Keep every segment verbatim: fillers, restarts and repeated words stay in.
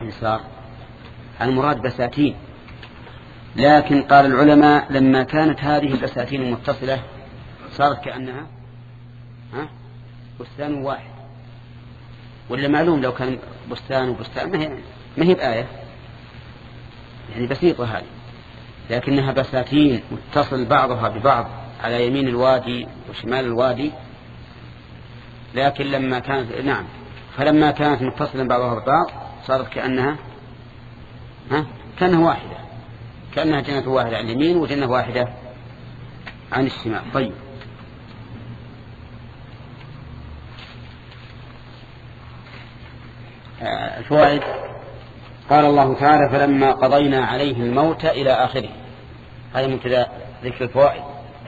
صار المراد بساتين، لكن قال العلماء لما كانت هذه البساتين متصلة صارت كأنها ها بستان واحد، ولا معلوم لو كان بستان وبستان ما هي ما هي بآية يعني بسيطة هذه، لكنها بساتين متصل بعضها ببعض على يمين الوادي وشمال الوادي. لكن لما كانت نعم فلما كانت متصلا بعضها ببعض صارت كأنها ها كأنها واحدة، كأنها جنة واحدة عن اليمين وجنة واحدة عن الشمال. طيب آه الفوائد. قال الله تعالى فلما قضينا عليه الموت إلى آخره. هذا مبتدأ ذكر الفوائد.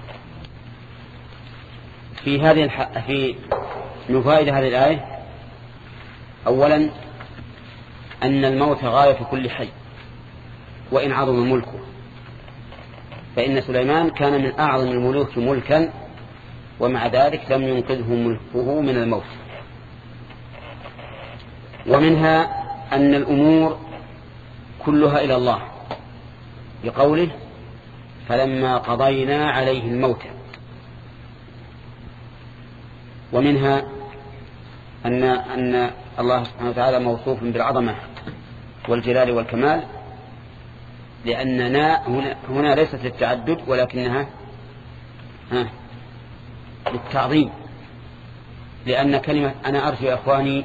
في هذه الح... في من فوائد هذه الآية أولا أن الموت غاية كل حي وإن عظم ملكه، فإن سليمان كان من أعظم الملوك ملكا ومع ذلك لم ينقذه ملكه من الموت. ومنها أن الأمور كلها إلى الله بقوله فلما قضينا عليه الموت. ومنها أن, أن الله سبحانه وتعالى موصوف بالعظمة والجلال والكمال، لأننا هنا, هنا ليست للتعدد ولكنها ها للتعظيم، لأن كلمة أنا أرجو يا أخواني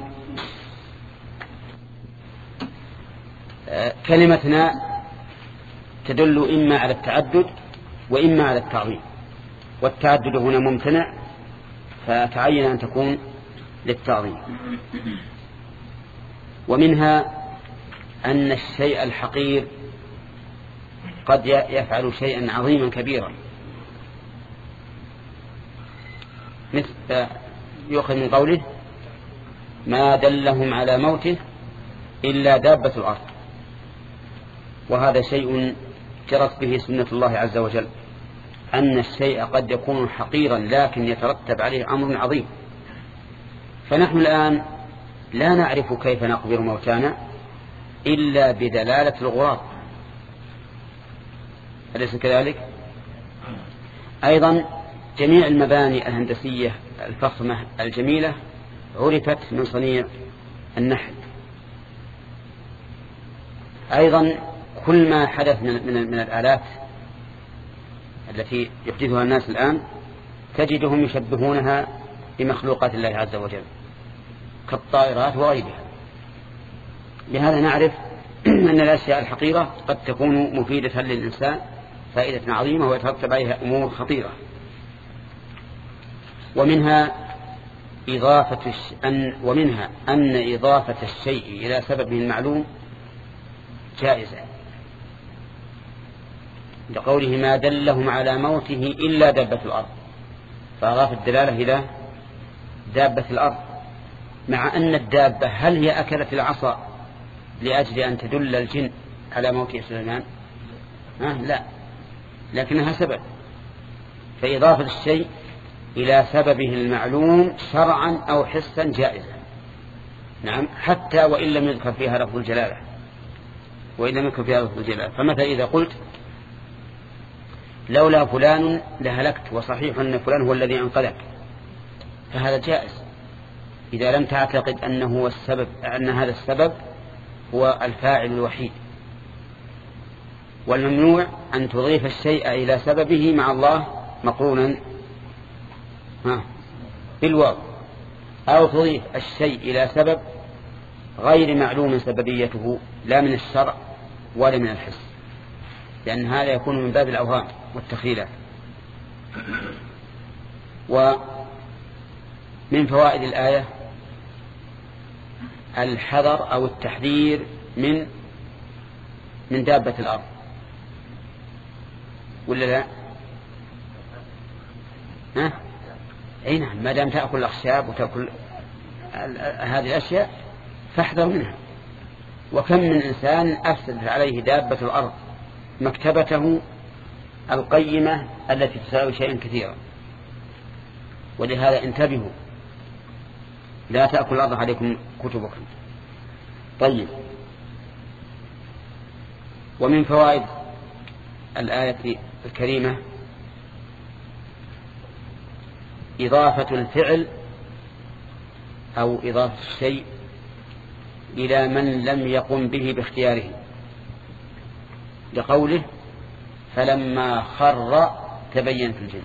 كلمتنا تدل إما على التعدد وإما على التعظيم، والتعدد هنا ممتنع فتعين أن تكون للتعظيم. ومنها أن الشيء الحقير قد يفعل شيئا عظيما كبيرا، مثل يؤخذ من قوله ما دلهم على موته إلا دابة الأرض، وهذا شيء جرت به سنة الله عز وجل، أن الشيء قد يكون حقيرا لكن يترتب عليه أمر عظيم. فنحن الآن لا نعرف كيف نقبر موتانا إلا بدلالة الغراب، أليس كذلك؟ أيضا جميع المباني الهندسية الفخمة الجميلة عرفت من صنيع النحل. أيضا كل ما حدث من, من, من الآلات التي يحدثها الناس الآن تجدهم يشبهونها بمخلوقات الله عز وجل كالطائرات وغيرها. بهذا نعرف أن الأشياء الحقيرة قد تكون مفيدة للإنسان فائدة عظيمة ويترتب عليها أمور خطيرة. ومنها إضافة الش... أن... ومنها أن إضافة الشيء إلى سببه المعلوم جائزة، لقوله ما دلهم على موته إلا دابة الأرض، فأضاف الدلالة إلى دابة الأرض، مع أن الدابة هل هي أكلت العصا لأجل أن تدل الجن على موت سليمان؟ أه لا، لكنها سبب. فإضافة الشيء إلى سببه المعلوم شرعا أو حسا جائزة، نعم، حتى وإن لم يذكر فيها لفظ الجلالة، وإن لم يذكر فيها لفظ الجلالة. فمثلا إذا قلت لولا فلان لهلكت وصحيح أن فلان هو الذي أنقذك، فهذا جائز إذا لم تعتقد أنه هو السبب، أن هذا السبب هو الفاعل الوحيد. والممنوع أن تضيف الشيء إلى سببه مع الله مقرونا بالواو، أو تضيف الشيء إلى سبب غير معلوم سببيته لا من الشرع ولا من الحس، لأن هذا يكون من باب الأوهام والتخيلات. ومن فوائد الآية الحذر أو التحذير من من دابة الأرض، ولا لا؟ ها؟ أي نعم، ما دام تأكل الأخشاب وتأكل هذه الأشياء فاحذر منها. وكم من إنسان أفسد عليه دابة الأرض مكتبته القيمة التي تساوي شيئا كثيرا. ولهذا انتبهوا، لا تأكل الأرض عليكم كتبكم. طيب ومن فوائد الآية الكريمة إضافة الفعل أو إضافة الشيء إلى من لم يقم به باختياره، لقوله فلما خر تبينت الجن.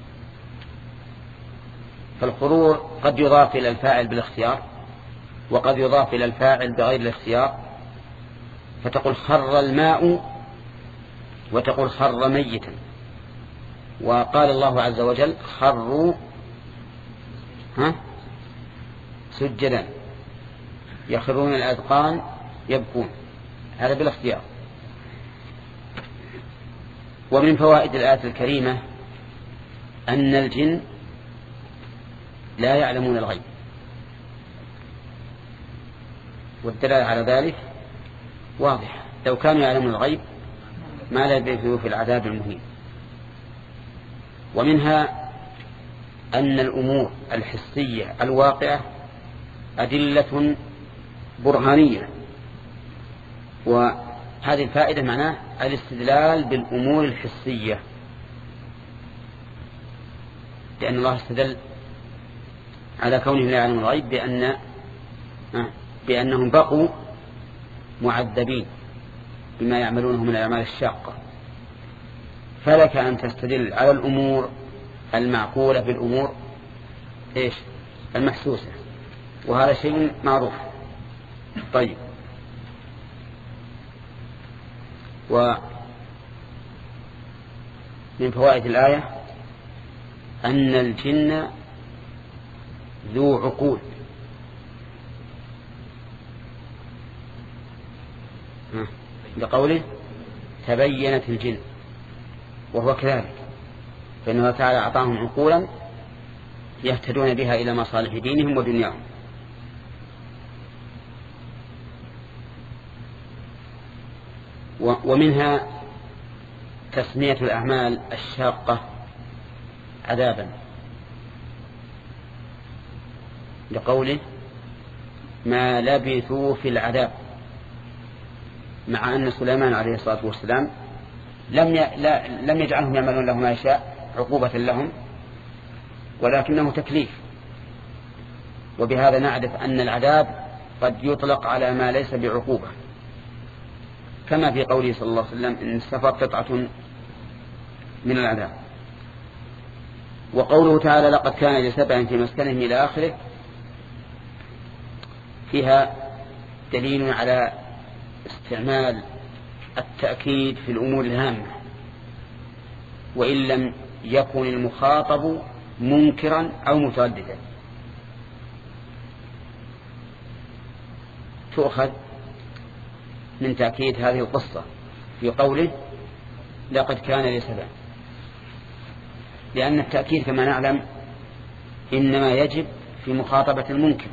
فالخرور قد يضاف إلى الفاعل بالاختيار وقد يضاف إلى الفاعل بغير الاختيار، فتقول خر الماء وتقول خر ميتا. وقال الله عز وجل خروا ها سجدا يخرون الأذقان يبكون، هذا بالاختيار. ومن فوائد الآية الكريمة أن الجن لا يعلمون الغيب، والدلالة على ذلك واضحة، لو كانوا يعلمون الغيب ما لبثوا في العذاب المهين. ومنها أن الأمور الحسية الواقعة أدلة برهانية، وهذه الفائدة معناه الاستدلال بالأمور الحسية، لأن الله استدل على كونهم لا يعلمون الغيب بأن بأنهم بقوا معذبين بما يعملونه من الأعمال الشاقة. فلك أن تستدل على الأمور المعقولة بالأمور إيش المحسوسة، وهذا شيء معروف. طيب، ومن فوائد الآية أن الجن ذو عقول، لقوله تبينت الجن، وهو كذلك، فإنه تعالى أعطاهم عقولا يهتدون بها إلى مصالح دينهم ودنياهم. ومنها تسمية الأعمال الشاقة عذابا، لقوله ما لبثوا في العذاب، مع أن سليمان عليه الصلاة والسلام لم لا لم يجعلهم يعملون له ما يشاء عقوبة لهم، ولكنه تكليف. وبهذا نعرف أن العذاب قد يطلق على ما ليس بعقوبة، كما في قوله صلى الله عليه وسلم إن السفر قطعة من العذاب. وقوله تعالى لقد كان لسبع في مسكنهم إلى آخره فيها دليل على استعمال التأكيد في الأمور الهامة، وإن لم يكن المخاطب منكرا أو مترددا. تؤخذ من تأكيد هذه القصة في قوله لقد كان لسبع، لأن التأكيد كما نعلم إنما يجب في مخاطبة المنكر،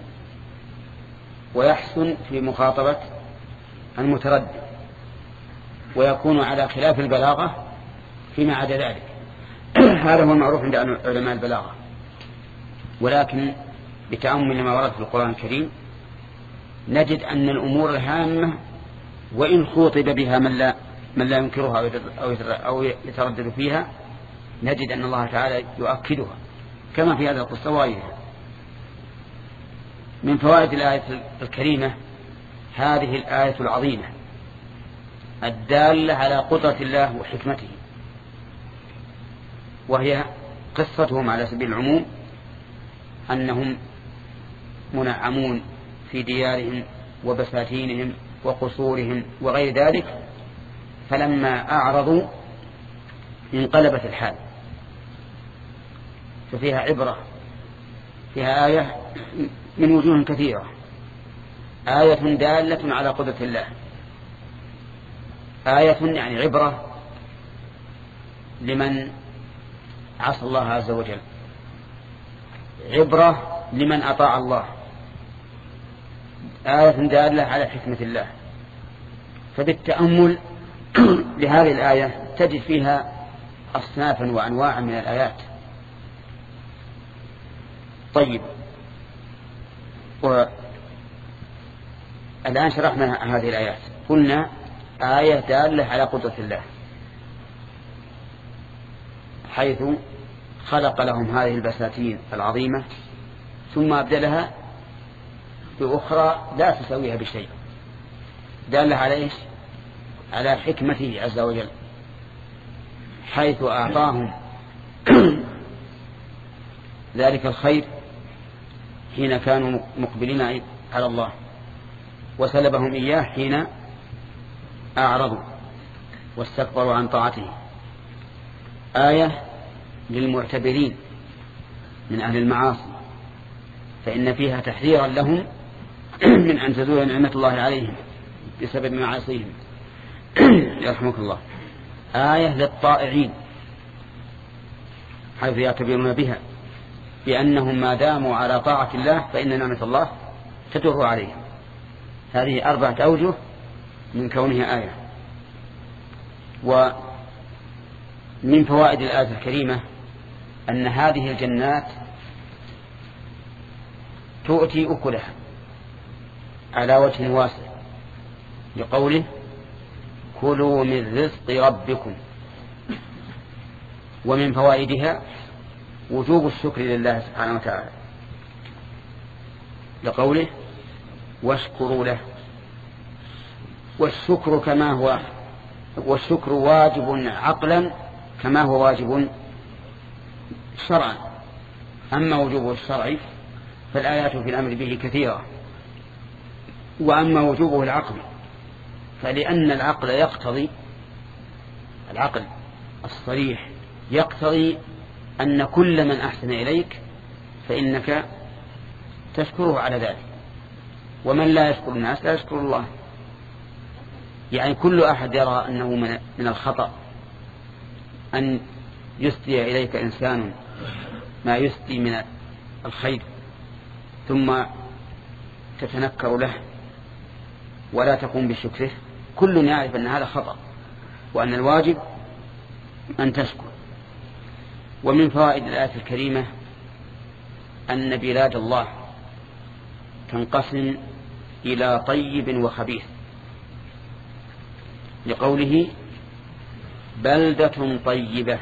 ويحسن في مخاطبة المتردد، ويكون على خلاف البلاغة فيما عدا ذلك. هذا هو المعروف عند علماء البلاغة. ولكن بتأمل ما ورد في القرآن الكريم نجد أن الأمور الهامة وإن خوطب بها من لا, من لا ينكرها أو يتردد فيها، نجد أن الله تعالى يؤكدها كما في هذه القصة وغيرها. من فوائد الآية الكريمة هذه الآية العظيمة الدالة على قدرة الله وحكمته، وهي قصتهم على سبيل العموم أنهم منعمون في ديارهم وبساتينهم وقصورهم وغير ذلك، فلما أعرضوا انقلبت الحال. ففيها عبرة، فيها آية من وجوه كثيرة، آية دالة على قدرة الله، آية يعني عبرة لمن عصى الله عز وجل، عبرة لمن أطاع الله، آية دالة على حكمة الله. فبالتأمل لهذه الآية تجد فيها أصنافا وأنواعا من الآيات. طيب، والآن شرحنا هذه الآيات، قلنا آية دالة على قدرة الله، حيث خلق لهم هذه البساتين العظيمة ثم أبدلها بأخرى لا تسويها بشيء، دالة على إيش؟ على حكمته عز وجل، حيث أعطاهم ذلك الخير حين كانوا مقبلين على الله، وسلبهم إياه حين أعرضوا واستكبروا عن طاعته. آية للمعتبرين من أهل المعاصي، فإن فيها تحذيرا لهم من أن تزول نعمة الله عليهم بسبب معاصيهم. يرحمك الله. آية للطائعين، حيث يعتبرون بها بأنهم ما داموا على طاعة الله فإن نعمة الله تدر عليهم. هذه أربعة أوجه من كونها آية. ومن فوائد الآية الكريمة أن هذه الجنات تؤتي أكلها على وجه واسع، لقوله كلوا من رزق ربكم. ومن فوائدها وجوب الشكر لله سبحانه وتعالى، لقوله واشكروا له. والشكر كما هو والشكر واجب عقلا كما هو واجب شرعا. أما وجوبه الشرعي فالآيات في الأمر به كثيرة، وأما وجوبه العقل فلأن العقل يقتضي العقل الصريح يقتضي أن كل من أحسن إليك فإنك تشكره على ذلك، ومن لا يشكر الناس لا يشكر الله. يعني كل أحد يرى أنه من الخطأ أن يسدي إليك إنسان ما يسدي من الخير ثم تتنكر له ولا تقوم بشكره. كل يعرف أن هذا خطأ وأن الواجب أن تشكر. ومن فوائد الآية الكريمة أن بلاد الله تنقسم إلى طيب وخبيث، لقوله بلدة طيبة.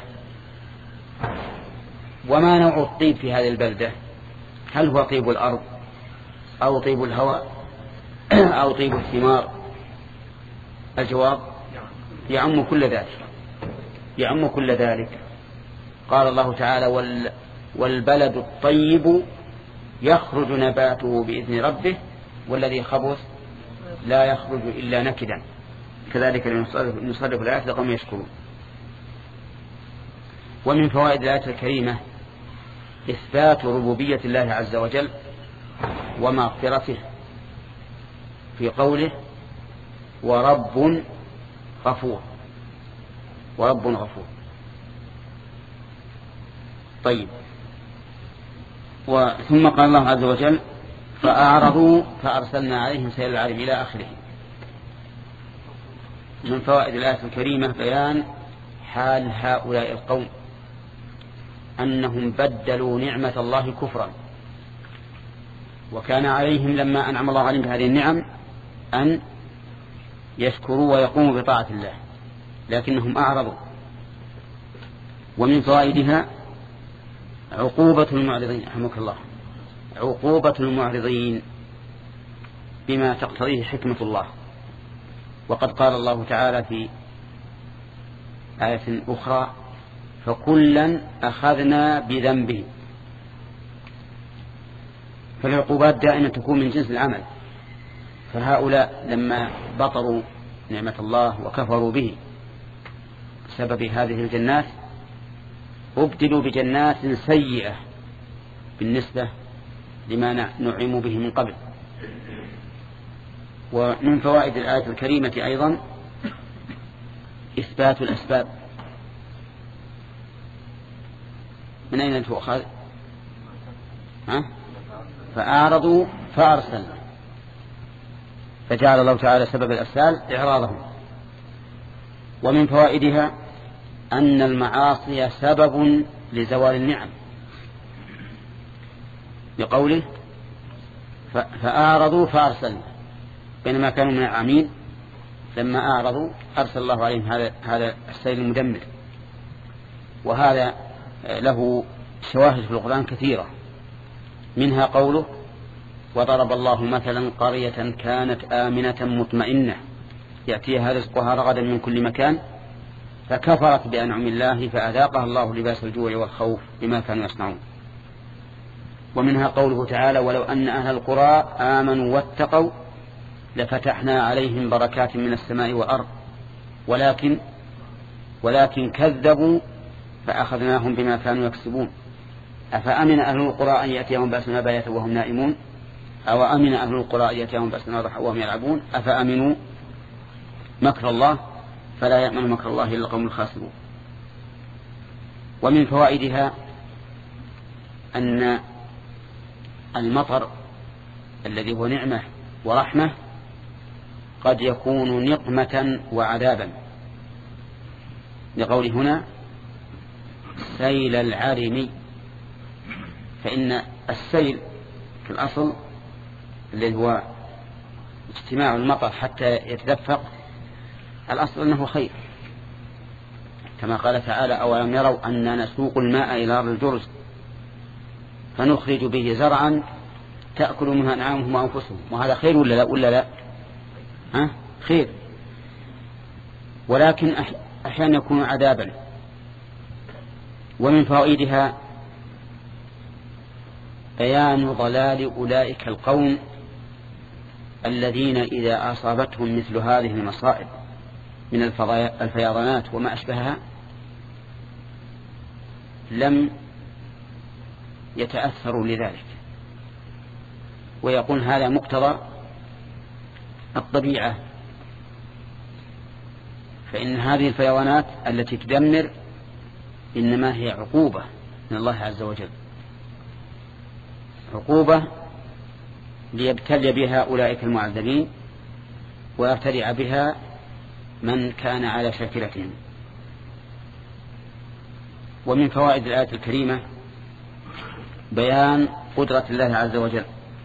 وما نوع الطيب في هذه البلدة؟ هل هو طيب الأرض أو طيب الهواء أو طيب الثمار؟ الجواب يعم كل ذلك، يعم كل ذلك. قال الله تعالى وال والبلد الطيب يخرج نباته بإذن ربه والذي خبث لا يخرج إلا نكدا. كذلك نصرف الآيات لقوم يشكرون. ومن فوائد الآية الكريمة إثبات ربوبية الله عز وجل ومغفرته في قوله ورب غفور. ورب غفور. طيب. ثم قال الله عز وجل فأعرضوا فأرسلنا عليهم سيل العرم إلى آخره. من فوائد الآية الكريمة بيان حال هؤلاء القوم أنهم بدلوا نعمة الله كفرا، وكان عليهم لما أنعم الله عليهم بهذه النعم أن يشكروا ويقوموا بطاعة الله، لكنهم أعرضوا. ومن فوائدها عقوبة المعرضين، رحمك الله، عقوبة المعرضين بما تقتضيه حكمة الله. وقد قال الله تعالى في آية أخرى فكلا أخذنا بذنبه. فالعقوبات دائما تكون من جنس العمل، فهؤلاء لما بطروا نعمة الله وكفروا به بسبب هذه الجنات أبدلوا بجنات سيئة بالنسبة لما نعموا به من قبل. ومن فوائد الآية الكريمة أيضا إثبات الأسباب. من أين تؤخذ؟ ها؟ فأعرضوا فأرسلنا، فجعل الله تعالى سبب الأسباب إعراضهم. ومن فوائدها أن المعاصي سبب لزوال النعم، بقوله فأعرضوا فأرسلنا، بينما كانوا من العامين لما أعرضوا أرسل الله عليهم هذا هذا السيل المدمر. وهذا له شواهد في القرآن كثيرة، منها قوله: وضرب الله مثلا قرية كانت آمنة مطمئنة يأتيها رزقها رغدا من كل مكان فكفرت بأنعم الله فأذاقها الله لباس الجوع والخوف بما كانوا يصنعون. ومنها قوله تعالى: ولو أن أهل القرى آمنوا واتقوا لفتحنا عليهم بركات من السماء والأرض ولكن ولكن كذبوا فأخذناهم بما كانوا يكسبون. أفأمن أهل القرى أن يأتيهم بأسنا بياتا وهم نائمون أو أمن أهل القرى أن يأتيهم بأسنا ضحى وهم يلعبون أفأمنوا مكر الله فلا يأمن مكر الله إلا القوم الخاسرون. ومن فوائدها أن المطر الذي هو نعمة ورحمة قد يكون نقمة وعذابا، لقول هنا: سيل العرم. فإن السيل في الأصل الذي هو اجتماع المطر حتى يتدفق، الأصل أنه خير، كما قال تعالى: أولم يروا أننا نسوق الماء إلى أرض الجرز فنخرج به زرعا تأكل منها أنعامهم وأنفسهم. وهذا خير ولا لا ولا لا ها؟ خير، ولكن أحيانا يكون عذابا. ومن فوائدها بيان ضلال أولئك القوم الذين إذا أصابتهم مثل هذه المصائب من الفيضانات وما أشبهها لم يتأثروا لذلك، ويقول هذا مقتضى الطبيعة. فإن هذه الفيضانات التي تدمر إنما هي عقوبة من الله عز وجل، عقوبة ليبتلي بها أولئك المعذبين ويرتدع بها من كان على شاكلتهم. ومن فوائد الآية الكريمة بيان قدرة الله عز وجل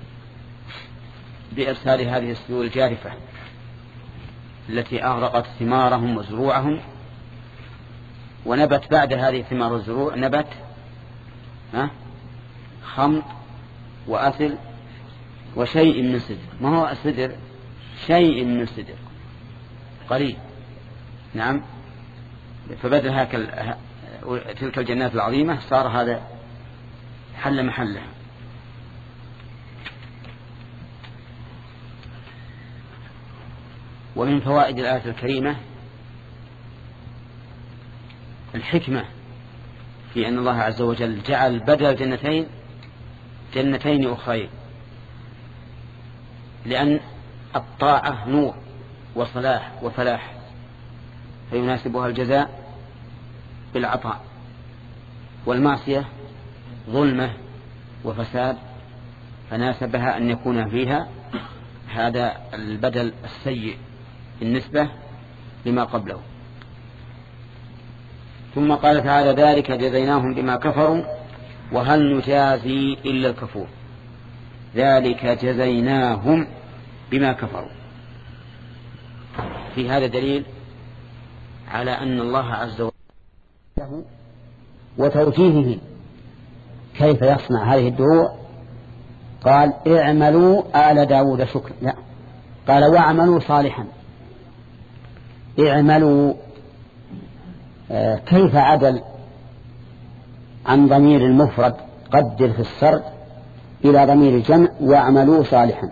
بإرسال هذه السيول الجارفة التي أغرقت ثمارهم وزروعهم، ونبت بعد هذه الثمار والزروع نبت ها خمط وأثل وشيء من سدر. ما هو السدر؟ شيء من سدر قليل. نعم. فبدل هكذا تلك الجنات العظيمة صار هذا حل محله. ومن فوائد الآية الكريمة الحكمة في أن الله عز وجل جعل بدل جنتين جنتين أخرين، لأن الطاعة نور وصلاح وفلاح فيناسبها الجزاء بالعطاء، والمعصية ظلمة وفساد فناسبها أن يكون فيها هذا البدل السيء بالنسبة لما قبله. ثم قال تعالى: ذلك جزيناهم بما كفروا وهل نجازي إلا الكفور. ذلك جزيناهم بما كفروا. في هذا دليل على أن الله عز وجل وتوجيهه كيف يصنع هذه الدروع. قال: اعملوا آل داود شكرا، لا، قال: واعملوا صالحا. اعملوا آه كيف عدل عن ضمير المفرد قدر في السرد إلى ضمير الجمع واعملوا صالحا؟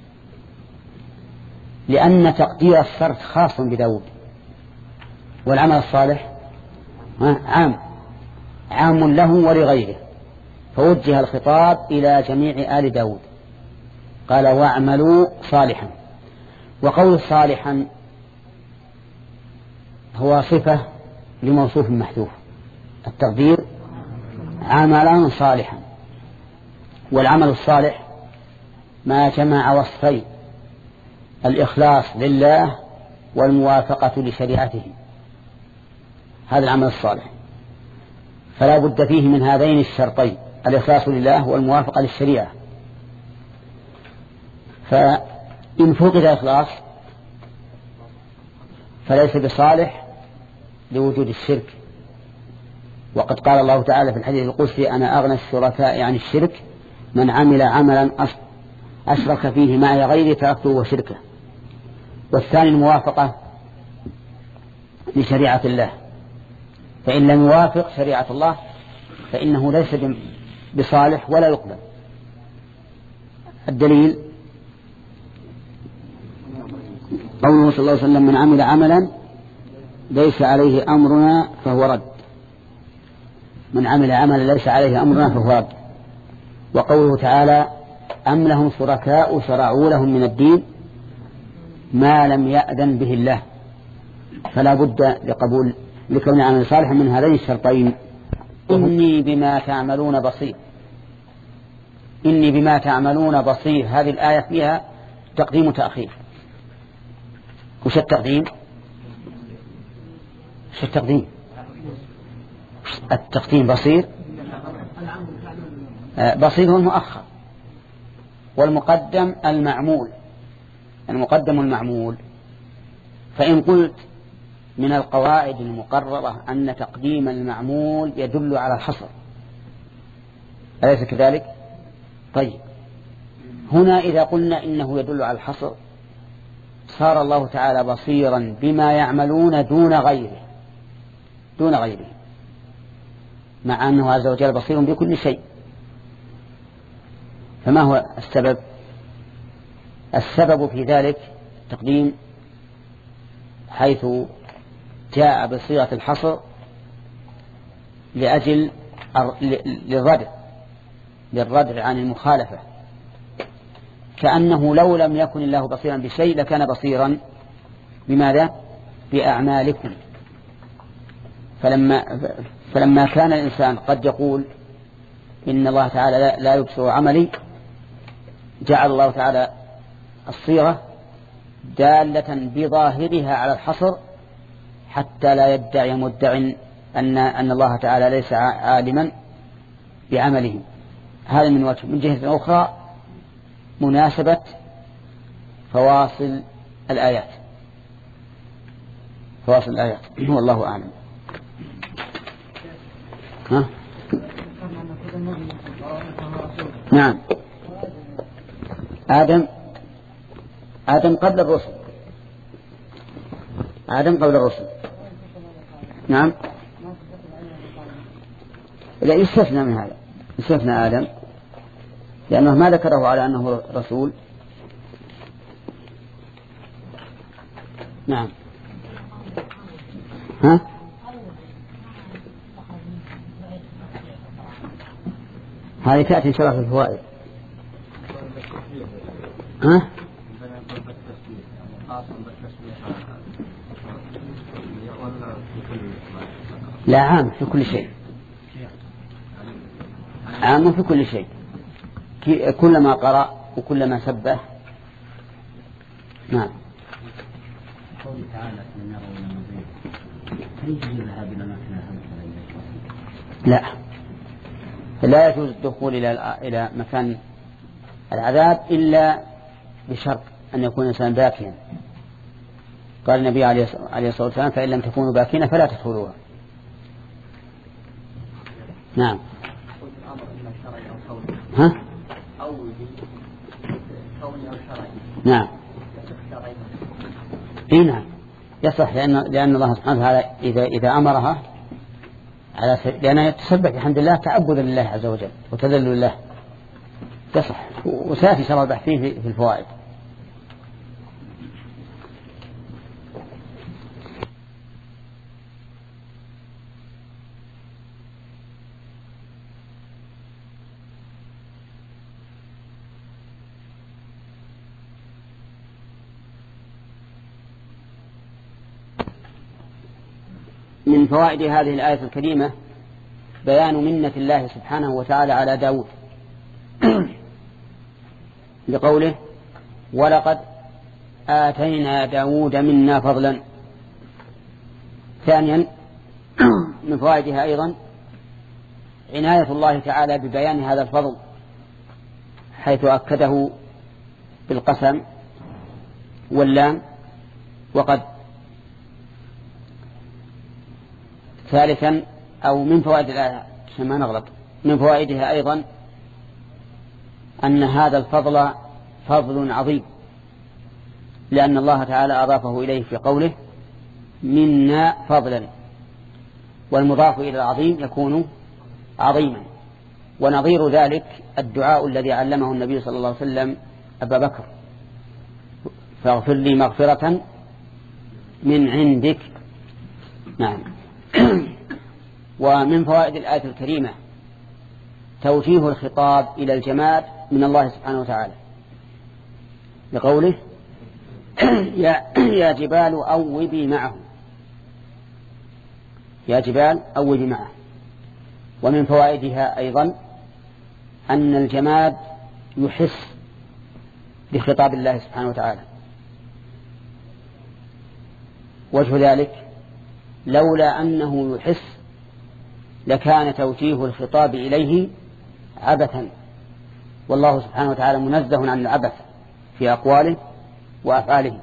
لأن تقدير السرد خاص بداود، والعمل الصالح عام عام له ولغيره، فوجه الخطاب إلى جميع آل داود. قال: واعملوا صالحا. وقول صالحا هو صفة لموصوف محذوف، التقدير عملا صالحا. والعمل الصالح ما جمع وصفين: الإخلاص لله والموافقة لشريعته، هذا العمل الصالح. فلا بد فيه من هذين الشرطين: الإخلاص لله والموافقة للشريعة. فإن فقد الإخلاص فليس بصالح لوجود الشرك. وقد قال الله تعالى في الحديث القدسي أنا أغنى الشركاء عن الشرك من عمل عملا أشرك فيه معي غيري تركته وشركه. والثاني الموافقة لشريعة الله، فإن لم يوافق شريعة الله فإنه ليس بصالح ولا يقبل. الدليل قوله صلى الله عليه وسلم من عمل عملا ليس عليه أمرنا فهو رد. من عمل عملا ليس عليه أمرنا فهو رد. وقوله تعالى أم لهم شركاء شرعوا لهم من الدين ما لم يأذن به الله، فلا بد لقبول لكون عمل صالح من هذين الشرطين. إني بما تعملون بصير. إني بما تعملون بصير، هذه الآية فيها تقديم وتأخير. وش التقديم؟ وش التقديم؟ التقديم بصير. بصير هو المؤخر، والمقدم المعمول. المقدم المعمول. فإن قلت من القواعد المقررة أن تقديم المعمول يدل على الحصر، أليس كذلك؟ طيب هنا إذا قلنا إنه يدل على الحصر صار الله تعالى بصيرا بما يعملون دون غيره دون غيره مع أنه عز وجل بصير بكل شيء. فما هو السبب؟ السبب في ذلك تقديم حيث جاء بصيغة الحصر لأجل للردع للردع عن المخالفة، كأنه لو لم يكن الله بصيرا بشيء لكان بصيرا بماذا؟ بأعمالكم. فلما, فلما كان الإنسان قد يقول إن الله تعالى لا يبصر عملي جعل الله تعالى الصيغة دالة بظاهرها على الحصر حتى لا يدعي مدع أن, أن الله تعالى ليس عالما بعمله. هذا من وجه. من جهة أخرى مناسبة فواصل الآيات فواصل الآيات والله أعلم. ها؟ نعم آدم آدم قبل الرسل آدم قبل الرسل. نعم لا يستثنى من هذا، يستثنى آدم لأنه ما ذكره على أنه رسول. نعم ها هذه تأتي إن شاء الله في الفوائد. ها لا عام في كل شيء، عام في كل شيء، كلما قرأ وكلما سبه. نعم لا لا يجوز الدخول إلى إلى مكان العذاب إلا بشرط أن يكون الإنسان باكيا. قال النبي عليه الصلاة والسلام فإن لم تكونوا باكين فلا تدخلوها. نعم ها نعم إيه نعم يصح، لأن لأن الله سبحانه وتعالى إذا إذا أمرها على لأنها يتسبح بحمد الله تعبدا لله عز وجل وتذلل لله يصح. وسيأتي شرح البحث فيه في الفوائد. من فوائد هذه الآية الكريمة بيان منة الله سبحانه وتعالى على داود لقوله ولقد آتينا داود منا فضلا. ثانيا من فوائدها أيضا عناية الله تعالى ببيان هذا الفضل حيث أكده بالقسم واللام وقد ثالثا أو من فوائد الآية عشان ما نغلط، من فوائدها أيضا أن هذا الفضل فضل عظيم، لأن الله تعالى أضافه إليه في قوله منا فضلا، والمضاف إلى العظيم يكون عظيما. ونظير ذلك الدعاء الذي علمه النبي صلى الله عليه وسلم أبا بكر: فاغفر لي مغفرة من عندك. نعم. ومن فوائد الآية الكريمة توجيه الخطاب إلى الجماد من الله سبحانه وتعالى بقوله يا جبال أوبي معه، يا جبال أوبي معه. ومن فوائدها أيضا أن الجماد يحس بخطاب الله سبحانه وتعالى. وجه ذلك لولا أنه يحس لكان توجيه الخطاب إليه عبثا، والله سبحانه وتعالى منزه عن العبث في أقواله وأفعاله.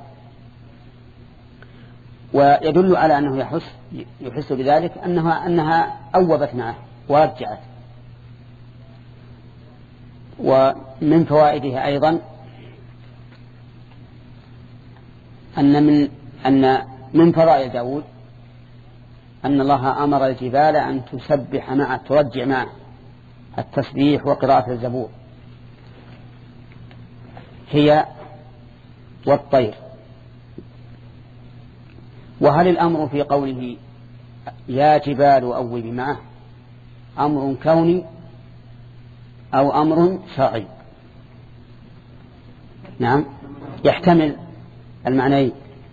ويدل على أنه يحس يحس بذلك أنها أنها أوبت معه ورجعت. ومن فوائدها أيضا أن من أن من فضائل داود أن الله أمر الجبال أن تسبح معه، ترجع معه التسبيح وقراءة الزبور، هي والطير. وهل الأمر في قوله يا جبال أوبي معه أمر كوني أو أمر شرعي؟ نعم، يحتمل المعنيين.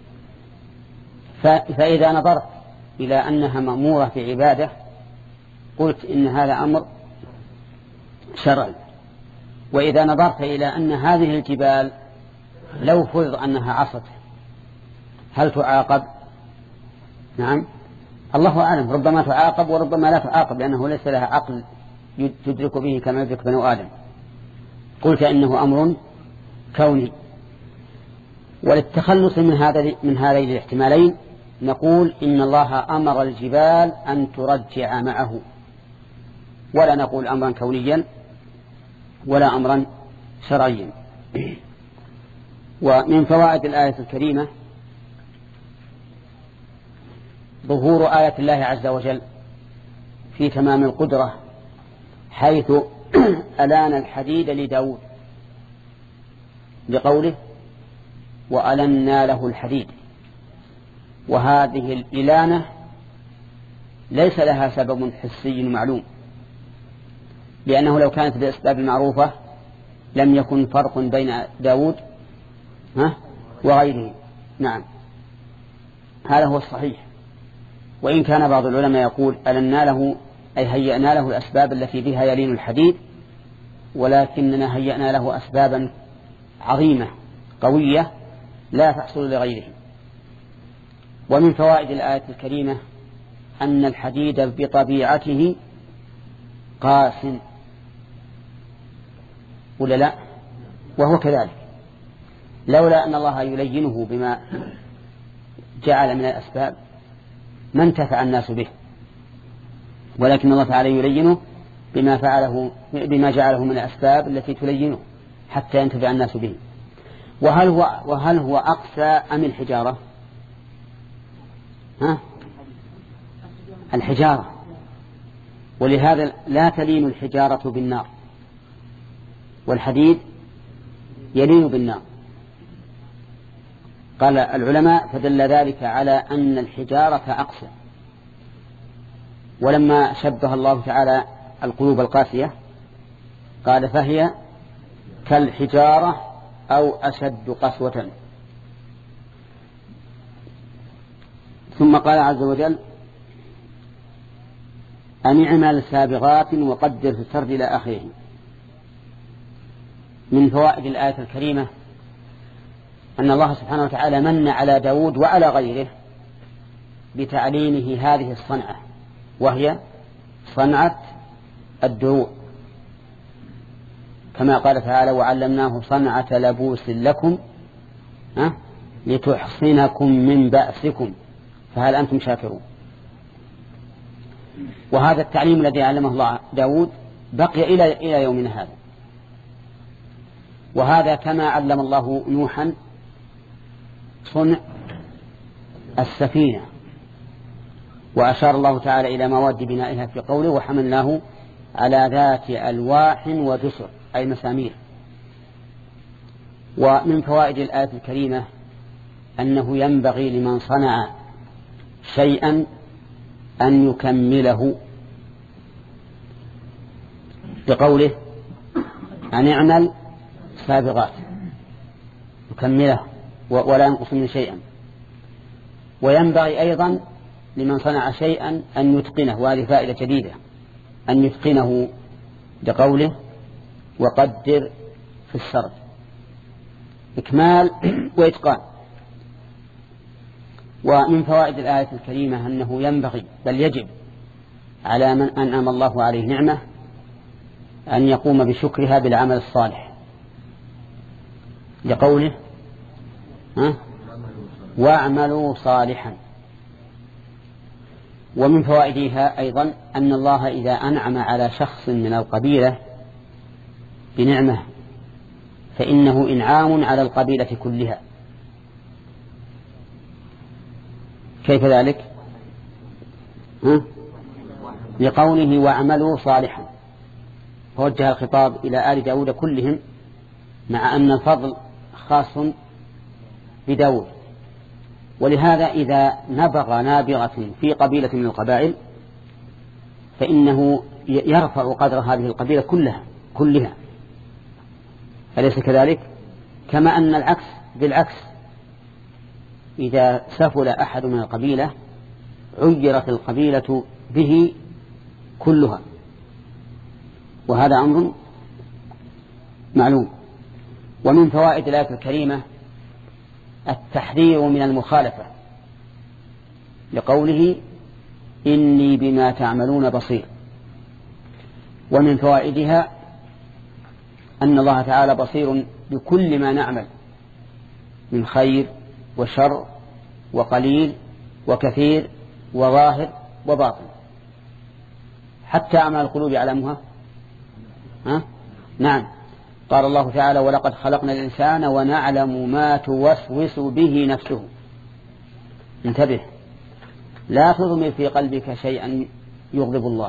فإذا نظرت إلى أنها مأمورة في عبادة قلت إن هذا أمر شرعي. وإذا نظرت إلى أن هذه الجبال لو فرض أنها عصت هل تعاقب؟ نعم، الله أعلم، ربما تعاقب وربما لا تعاقب، لأنه ليس لها عقل تدرك به كما يدرك بنو آدم. قلت إنه أمر كوني. وللتخلص من هذا من هذين الاحتمالين نقول إن الله أمر الجبال أن ترجع معه، ولا نقول أمرا كونيا ولا أمرا شرعيا. ومن فوائد الآية الكريمة ظهور آية الله عز وجل في تمام القدرة، حيث ألان الحديد لداود بقوله وألنا له الحديد. وهذه الإلانة ليس لها سبب حسي معلوم، لأنه لو كانت بالأسباب المعروفة لم يكن فرق بين داود وغيره. نعم، هذا هو الصحيح. وإن كان بعض العلماء يقول ألنا له أي هيئنا له الأسباب التي بها يلين الحديد، ولكننا هيئنا له أسبابا عظيمة قوية لا تحصل لغيره. ومن فوائد الآية الكريمة أن الحديد بطبيعته قاس، ولا لا؟ وهو كذلك، لولا أن الله يلينه بما جعل من الأسباب ما انتفع الناس به، ولكن الله تعالى يلينه بما فعله بما جعله من الأسباب التي تلينه حتى ينتفع الناس به. وهل هو وهل هو أقسى أم الحجارة؟ ها؟ الحجارة. ولهذا لا تلين الحجارة بالنار، والحديد يلين بالنار. قال العلماء فدل ذلك على أن الحجارة أقسى. ولما شبه الله تعالى القلوب القاسية قال فهي كالحجارة أو أشد قسوة. ثم قال عز وجل أن اعمل سابغات وقدر في السرد إلى آخره. من فوائد الآية الكريمة أن الله سبحانه وتعالى من على داود وعلى غيره بتعليمه هذه الصنعة، وهي صنعة الدروع، كما قال تعالى وعلمناه صنعة لبوس لكم لتحصنكم من بأسكم فهل أنتم شاكرون. وهذا التعليم الذي علمه الله داود بقي إلى إلى يومنا هذا. وهذا كما علم الله نوحا صنع السفينة، وأشار الله تعالى إلى مواد بنائها في قوله وحملناه على ذات ألواح ودسر أي مسامير. ومن فوائد الآية الكريمة أنه ينبغي لمن صنع شيئا أن يكمله بقوله أن يعمل سابغات يكمله ولا ينقص من شيئا. وينبغي أيضا لمن صنع شيئا أن يتقنه، وهذه فائدة جديدة، أن يتقنه بقوله وقدر في السرد، إكمال وإتقان. ومن فوائد الآية الكريمة أنه ينبغي بل يجب على من أنعم الله عليه نعمة أن يقوم بشكرها بالعمل الصالح، لقوله ها واعملوا صالحا. ومن فوائدها أيضا أن الله إذا أنعم على شخص من القبيلة بنعمة فإنه إنعام على القبيلة كلها. كيف ذلك؟ ها؟ لقوله واعملوا صالحا، فوجه الخطاب إلى آل داود كلهم، مع أن الفضل خاص بداود. ولهذا إذا نبغ نابغة في قبيلة من القبائل فإنه يرفع قدر هذه القبيلة كلها كلها أليس كذلك؟ كما أن العكس بالعكس، إذا سفل أحد من القبيلة عيرت القبيلة به كلها، وهذا أمر معلوم. ومن فوائد الآية الكريمة التحذير من المخالفة، لقوله إني بما تعملون بصير. ومن فوائدها أن الله تعالى بصير بكل ما نعمل من خير وشر وقليل وكثير وظاهر وباطن، حتى أعمال القلوب يعلمها. ها؟ نعم، قال الله تعالى ولقد خلقنا الإنسان ونعلم ما توسوس به نفسه. انتبه، لا تضمر في قلبك شيئا يغضب الله،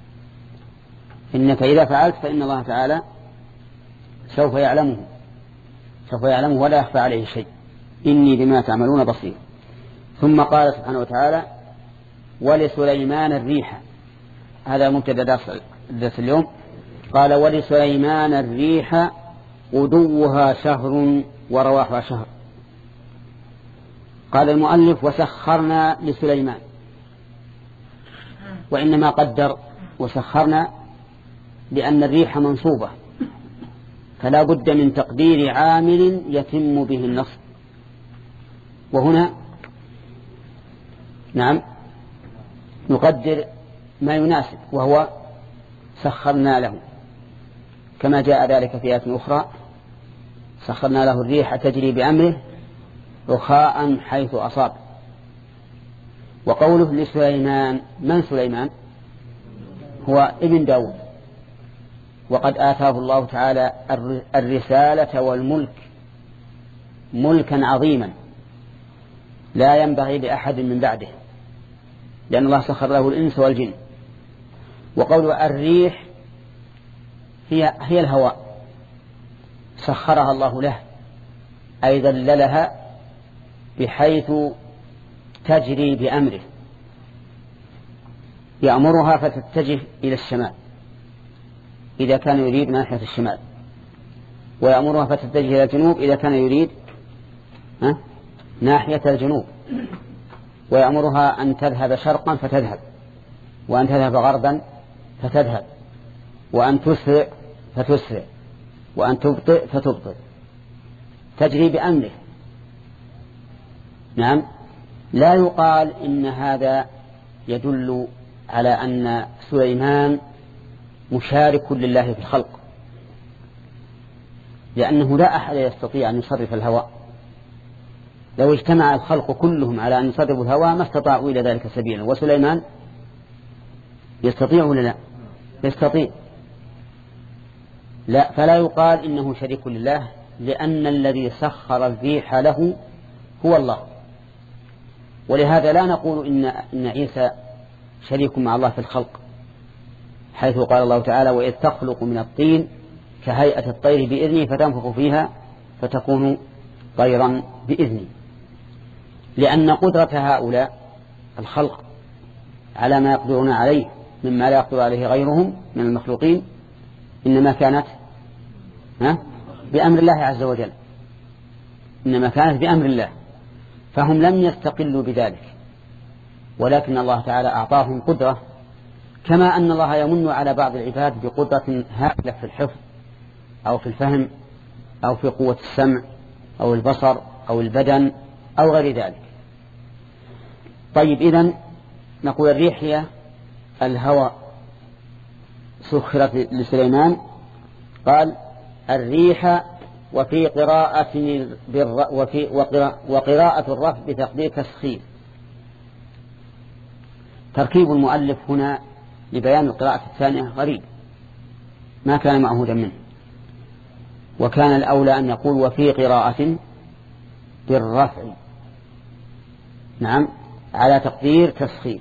إنك إذا فعلت فإن الله تعالى سوف يعلمه سوف يعلمه ولا يخفى عليه شيء. إني بما تعملون بصير. ثم قال سبحانه وتعالى ولسليمان الريح، هذا مبتدا درس اليوم. قال ولسليمان الريح غدوها شهر ورواحها شهر. قال المؤلف وسخرنا لسليمان، وإنما قدر وسخرنا لأن الريح منصوبة، فلا بد من تقدير عامل يتم به النصب. وهنا نعم نقدر ما يناسب، وهو سخرنا له، كما جاء ذلك في آية أخرى سخرنا له الريح تجري بأمره رخاء حيث أصاب. وقوله لسليمان، من سليمان؟ هو ابن داود، وقد آتاه الله تعالى الرسالة والملك ملكا عظيما لا ينبغي لأحد من بعده، لأن الله سخر له الإنس والجن. وقول الريح هي, هي الهواء، سخرها الله له أي ذللها بحيث تجري بأمره، يأمرها فتتجه إلى الشمال إذا كان يريد ناحية الشمال، ويأمرها فتتجه إلى الجنوب إذا كان يريد ها ناحية الجنوب، ويأمرها أن تذهب شرقا فتذهب، وأن تذهب غربا فتذهب، وأن تسرع فتسرع، وأن تبطئ فتبطئ، تجري بأمره. نعم، لا يقال إن هذا يدل على أن سليمان مشارك لله في الخلق، لأنه لا أحد يستطيع أن يصرف الهواء. لو اجتمع الخلق كلهم على أن يصرفوا الهواء ما استطاعوا إلى ذلك سبيلا، وسليمان يستطيع ولا لا؟ يستطيع. لا، فلا يقال إنه شريك لله، لأن الذي سخر الريح له هو الله. ولهذا لا نقول إن, إن عيسى شريك مع الله في الخلق، حيث قال الله تعالى: وإذ تخلق من الطين كهيئة الطير بإذني فتنفخ فيها فتكون طيرا بإذني. لأن قدرة هؤلاء الخلق على ما يقدرون عليه مما لا يقدر عليه غيرهم من المخلوقين إنما كانت ها بأمر الله عز وجل، إنما كانت بأمر الله، فهم لم يستقلوا بذلك، ولكن الله تعالى أعطاهم قدرة، كما أن الله يمن على بعض العباد بقدرة هائلة في الحفظ أو في الفهم أو في قوة السمع أو البصر أو البدن أو غير ذلك. طيب، إذن نقول الريح هي الهواء سخرت لسليمان. قال الريح، وفي قراءة وفي وقراءة الرفع بتقدير تسخير. تركيب المؤلف هنا لبيان القراءة الثانية غريب، ما كان معهودا منه، وكان الأولى أن يقول وفي قراءة بالرفع، نعم، على تقدير تسخير.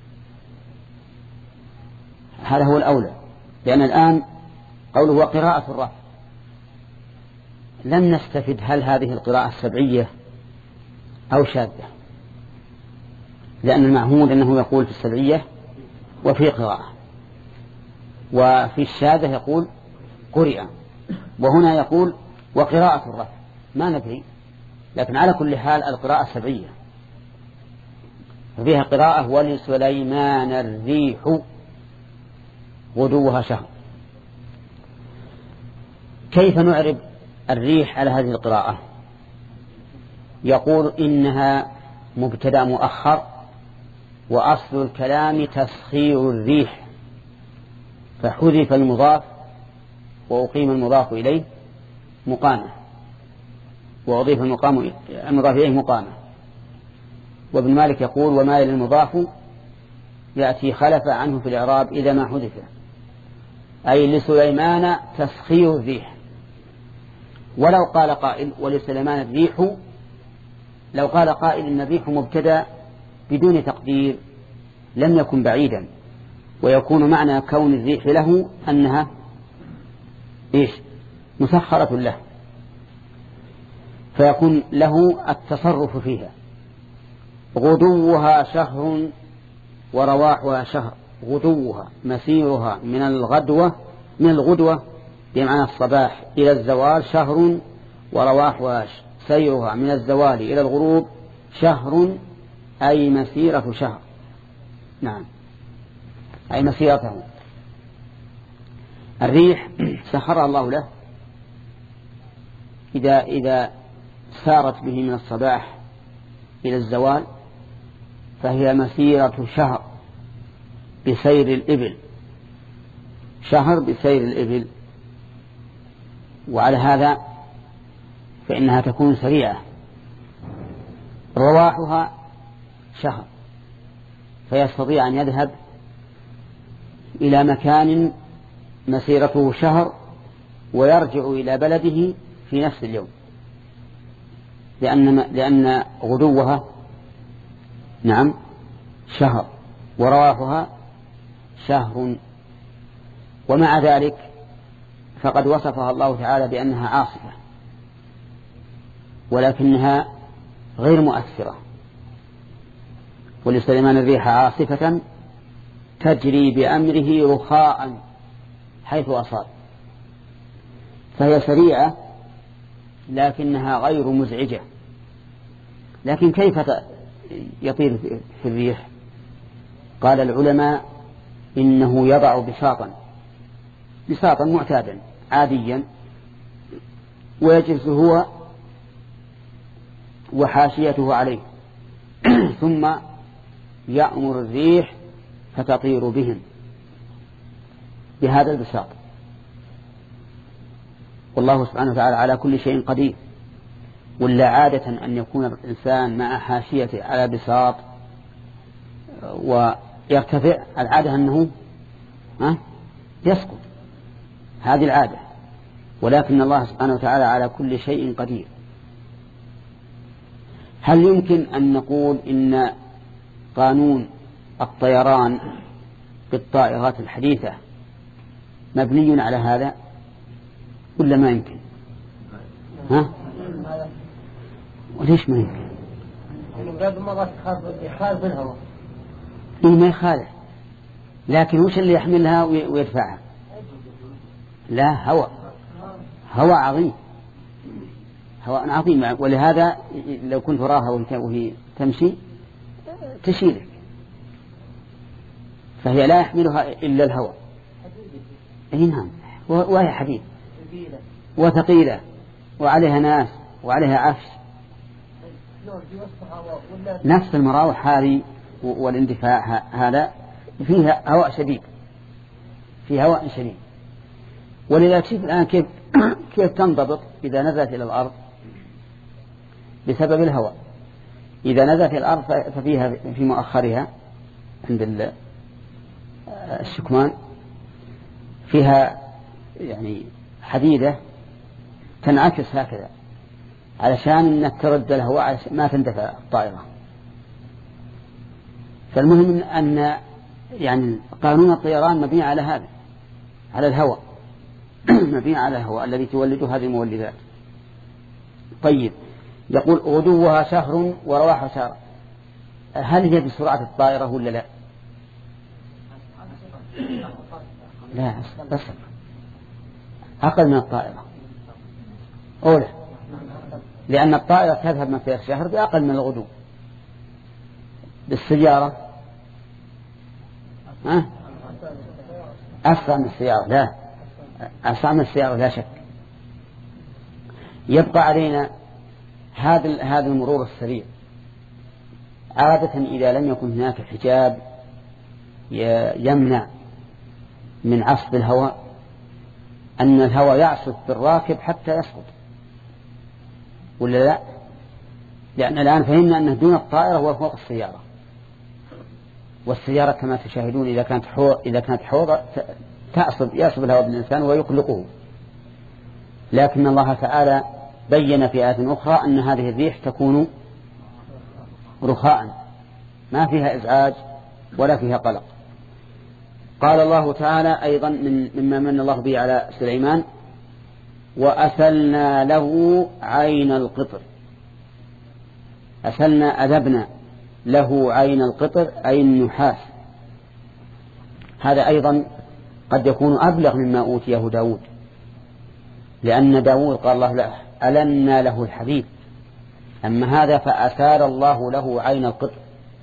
هذا هو الأولى، لأن الآن قوله وقراءة الرفع لم نستفد هل هذه القراءة السبعية أو شاذة، لأن المعهود أنه يقول في السبعية وفي قراءة، وفي الشاذة يقول قرئ، وهنا يقول وقراءة الرفع، ما ندري، لكن على كل حال القراءة السبعية فيها قراءة ولسليمان الريح غدوها شهر. كيف نعرب الريح على هذه القراءة؟ يقول إنها مبتدأ مؤخر، وأصل الكلام تسخير الريح، فحذف المضاف وأقيم المضاف إليه مقامة، وأضيف المقام المضاف إليه مقامة. وابن مالك يقول وما إلى المضاف يأتي خلف عنه في الإعراب إذا ما حذف، أي لسليمان تسخير الريح. ولو قال قائل ولسليمان الريح، لو قال قائل إن الريح مبتدأ بدون تقدير لم يكن بعيدا، ويكون معنى كون الريح له أنها إيش مسخرة له، فيكون له التصرف فيها. غدوها شهر ورواحها شهر، غدوها مسيرها من الغدوة من الغدوة بمعنى الصباح إلى الزوال شهر، ورواحها سيرها من الزوال إلى الغروب شهر، أي مسيرة شهر، نعم، أي مسيرته. الريح سخرها الله له إذا, إذا سارت به من الصباح إلى الزوال فهي مسيرة شهر بسير الإبل، شهر بسير الإبل، وعلى هذا فإنها تكون سريعة. رواحها شهر، فيستطيع أن يذهب إلى مكان مسيرته شهر ويرجع إلى بلده في نفس اليوم، لأن, لأن غدوها نعم شهر ورواحها شهر. ومع ذلك فقد وصفها الله تعالى بأنها عاصفة، ولكنها غير مؤثرة. ولسليمان الريح عاصفة تجري بأمره رخاء حيث أصاب، فهي سريعة لكنها غير مزعجة. لكن كيف يطير في الريح؟ قال العلماء إنه يضع بساطا بساطا معتادا عاديا، ويجلس هو وحاشيته عليه ثم يأمر الريح فتطير بهم بهذا البساط. والله سبحانه وتعالى على كل شيء قدير، ولا عادة أن يكون الإنسان مع حاشيته على بساط ويرتفع، العادة أنه ها يسقط. هذه العادة. ولكن الله سبحانه وتعالى على كل شيء قدير. هل يمكن أن نقول إن قانون الطيران بالطائرات الحديثة مبني على هذا ولا ما يمكن؟ ها؟ وليش ما يمكن؟ يخالف الهواء. إيه ما يخالف، لكن وش اللي يحملها ويدفعها؟ لا، هواء، هواء عظيم، هواء عظيم. ولهذا لو كنت وراها وهي تمشي تشيلك، فهي لا يحملها إلا الهواء. أي نعم، وهي حديد وثقيلة وعليها ناس وعليها عفش. نفس المراوح هذه والاندفاع هذا فيها هواء شديد، في هواء شديد. ولذلك شوف الآن كيف كيف تنضبط إذا نزلت إلى الأرض بسبب الهواء. إذا نزلت إلى الأرض ففيها في مؤخرها عند الشكمان فيها يعني حديدة تنعكس هكذا علشان أنك ترد الهواء ما تندفع الطائرة. فالمهم أن يعني قانون الطيران مبني على هذا، على الهواء مبني على الهواء الذي تولده هذه المولدات. طيب، يقول غدوها شهر ورواحها شهر. هل هي بسرعة الطائرة ولا لا؟ لا، بس أقل من الطائرة أولى، لأن الطائرة تذهب من فيها الشهر بأقل من الغدو. بالسيارة ها؟ أسرع من السيارة، لا أسرع من السيارة لا شك. يبقى علينا هذا هذا المرور السريع. عادة إذا لم يكن هناك حجاب يمنع من عصف الهواء، أن الهواء يعصف بالراكب حتى يسقط ولا لا؟ لأن الآن فهمنا أنه دون الطائرة هو فوق السيارة، والسيارة كما تشاهدون إذا كانت حوض إذا كانت حوض تعصب يعصب الهواء بالإنسان ويقلقه. لكن الله تعالى بين في آية أخرى أن هذه الريح تكون رخاء ما فيها إزعاج ولا فيها قلق. قال الله تعالى أيضا من مما من الله به على سليمان: وأسلنا له عين القطر. أسلنا أذبنا له عين القطر أي النحاس. هذا أيضا قد يكون أبلغ مما أوتيه داود، لأن داود قال الله له ألنا له الحديد، أما هذا فأسال الله له عين القطر،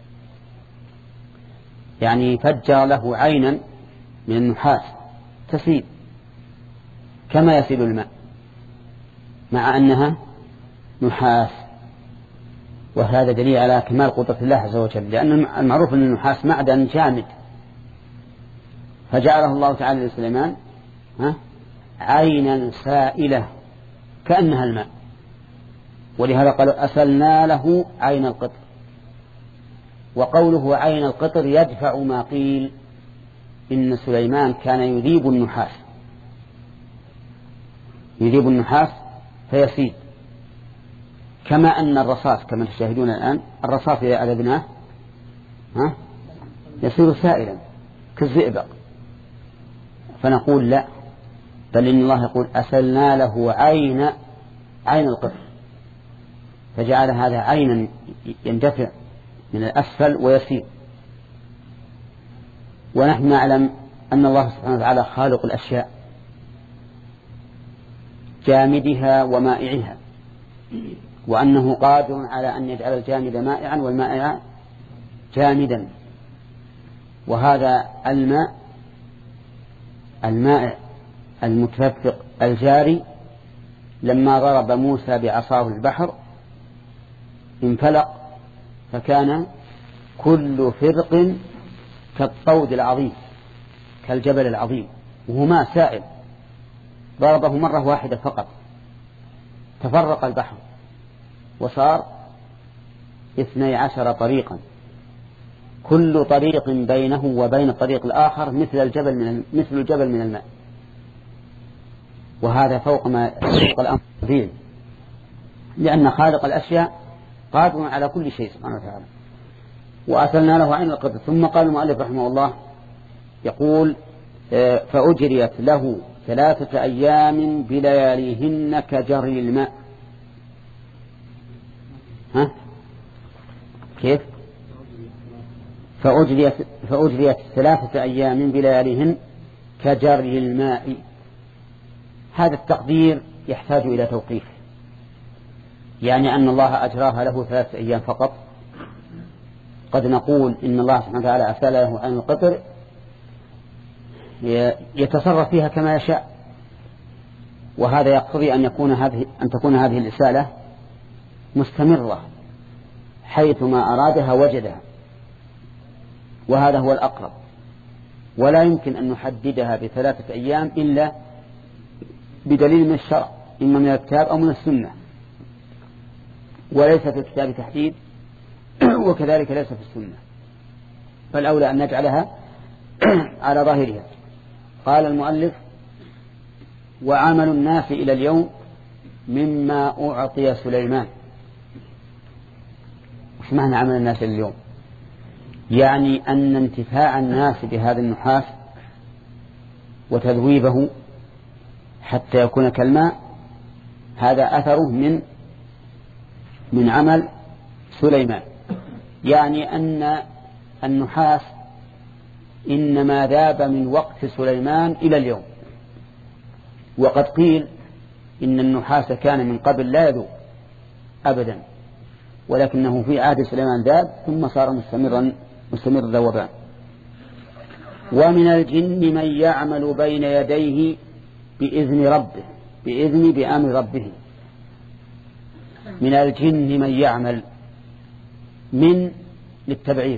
يعني فجر له عينا من النحاس تسيل كما يسيل الماء مع أنها نحاس. وهذا دليل على كمال قدرة الله عز وجل، لأن المعروف أن النحاس معدن جامد، فجعله الله تعالى لسليمان عينا سائلة كأنها الماء. ولهذا قالوا أسلنا له عين القطر. وقوله عين القطر يدفع ما قيل إن سليمان كان يذيب النحاس، يذيب النحاس فيسيل، كما أن الرصاص كما تشاهدون الآن الرصاص إذا أذبناه ها يصير سائلا كالزئبق. فنقول لا، بل إن الله يقول أسلنا له عين عين القطر، فجعل هذا عينا يندفع من الأسفل ويسير. ونحن نعلم أن الله سبحانه وتعالى خالق الأشياء جامدها ومائعها، وأنه قادر على أن يجعل الجامد مائعا والمائع جامدا. وهذا الماء المائع المتفق الجاري لما ضرب موسى بعصاه البحر انفلق فكان كل فرق كالطود العظيم كالجبل العظيم، وهو ماء سائل. ضربه مرة واحدة فقط تفرق البحر وصار اثني عشر طريقا كل طريق بينه وبين الطريق الآخر مثل الجبل من مثل الجبل من الماء، وهذا فوق ما فوق الأمر فيه، لأن خالق الأشياء قادر على كل شيء سبحانه وتعالى. وأرسلنا له عين القدر. ثم قال المؤلف رحمه الله يقول فأجريت له ثلاثة أيام بلياليهن كجري الماء. ها كيف؟ فأجريت, فأجريت ثلاثة أيام بلياليهن كجري الماء. هذا التقدير يحتاج إلى توقيف، يعني أن الله أجراها له ثلاثة أيام فقط. قد نقول إن الله سبحانه وتعالى أرسل له عين القطر يتصرف فيها كما يشاء، وهذا يقتضي أن يكون هذه أن تكون هذه الرسالة مستمرة حيثما أرادها وجدها، وهذا هو الأقرب. ولا يمكن أن نحددها بثلاثة أيام إلا بدليل من الشرع، إما من الكتاب أو من السنة، وليس في الكتاب تحديد وكذلك ليس في السنة، فالأولى أن نجعلها على ظاهرها. قال المؤلف وعمل الناس إلى اليوم مما أعطي سليمان. وش معنى عمل الناس إلى اليوم؟ يعني أن انتفاع الناس بهذا النحاس وتذويبه حتى يكون كالماء هذا أثره من من عمل سليمان، يعني أن النحاس إنما ذاب من وقت سليمان إلى اليوم. وقد قيل إن النحاس كان من قبل لا يذوب أبدا، ولكنه في عهد سليمان ذاب ثم صار مستمرا مستمر ذوبان. ومن الجن من يعمل بين يديه بإذن ربه، بإذن بأمر ربه. من الجن من يعمل، من للتبعير،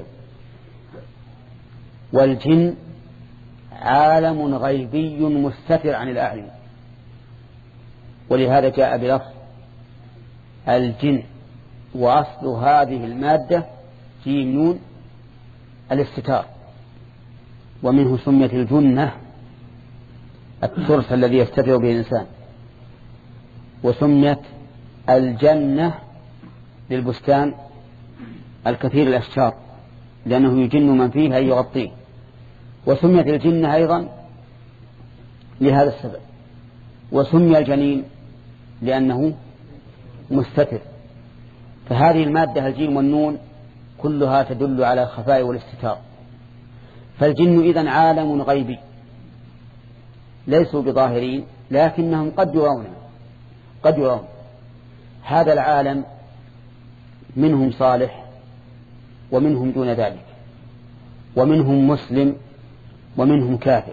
والجن عالم غيبي مستتر عن الأعين، ولهذا جاء بلفظ الجن، وأصل هذه المادة جيم نون الاستتار، ومنه سميت الجنة الترس الذي يستتر به الإنسان، وسميت الجنة للبستان الكثير الأشجار لأنه يجن من فيه أن يغطيه، وسميت الجنة أيضا لهذا السبب. وسمي الجنين لأنه مستتر. فهذه المادة الجيم والنون كلها تدل على الخفاء والاستتار. فالجن إذن عالم غيبي ليسوا بظاهرين، لكنهم قد يرون قد يرون هذا العالم، منهم صالح ومنهم دون ذلك، ومنهم مسلم ومنهم كافر،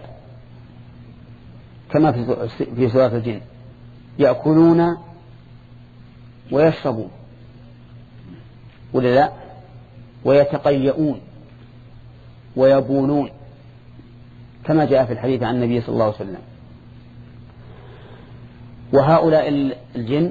كما في سورة الجن يأكلون ويشربون ولا لا، ويتقيؤون ويبولون، كما جاء في الحديث عن النبي صلى الله عليه وسلم. وهؤلاء الجن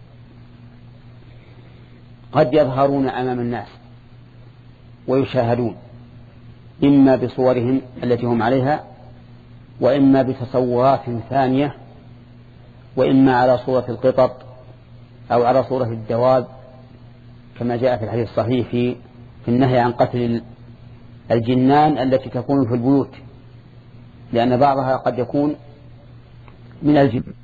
قد يظهرون أمام الناس ويشاهدون، إما بصورهم التي هم عليها، وإما بتصورات ثانية، وإما على صورة القطط أو على صورة الدواب، كما جاء في الحديث الصحيح في في النهي عن قتل الجنان التي تكون في البيوت، لأن بعضها قد يكون من الجن.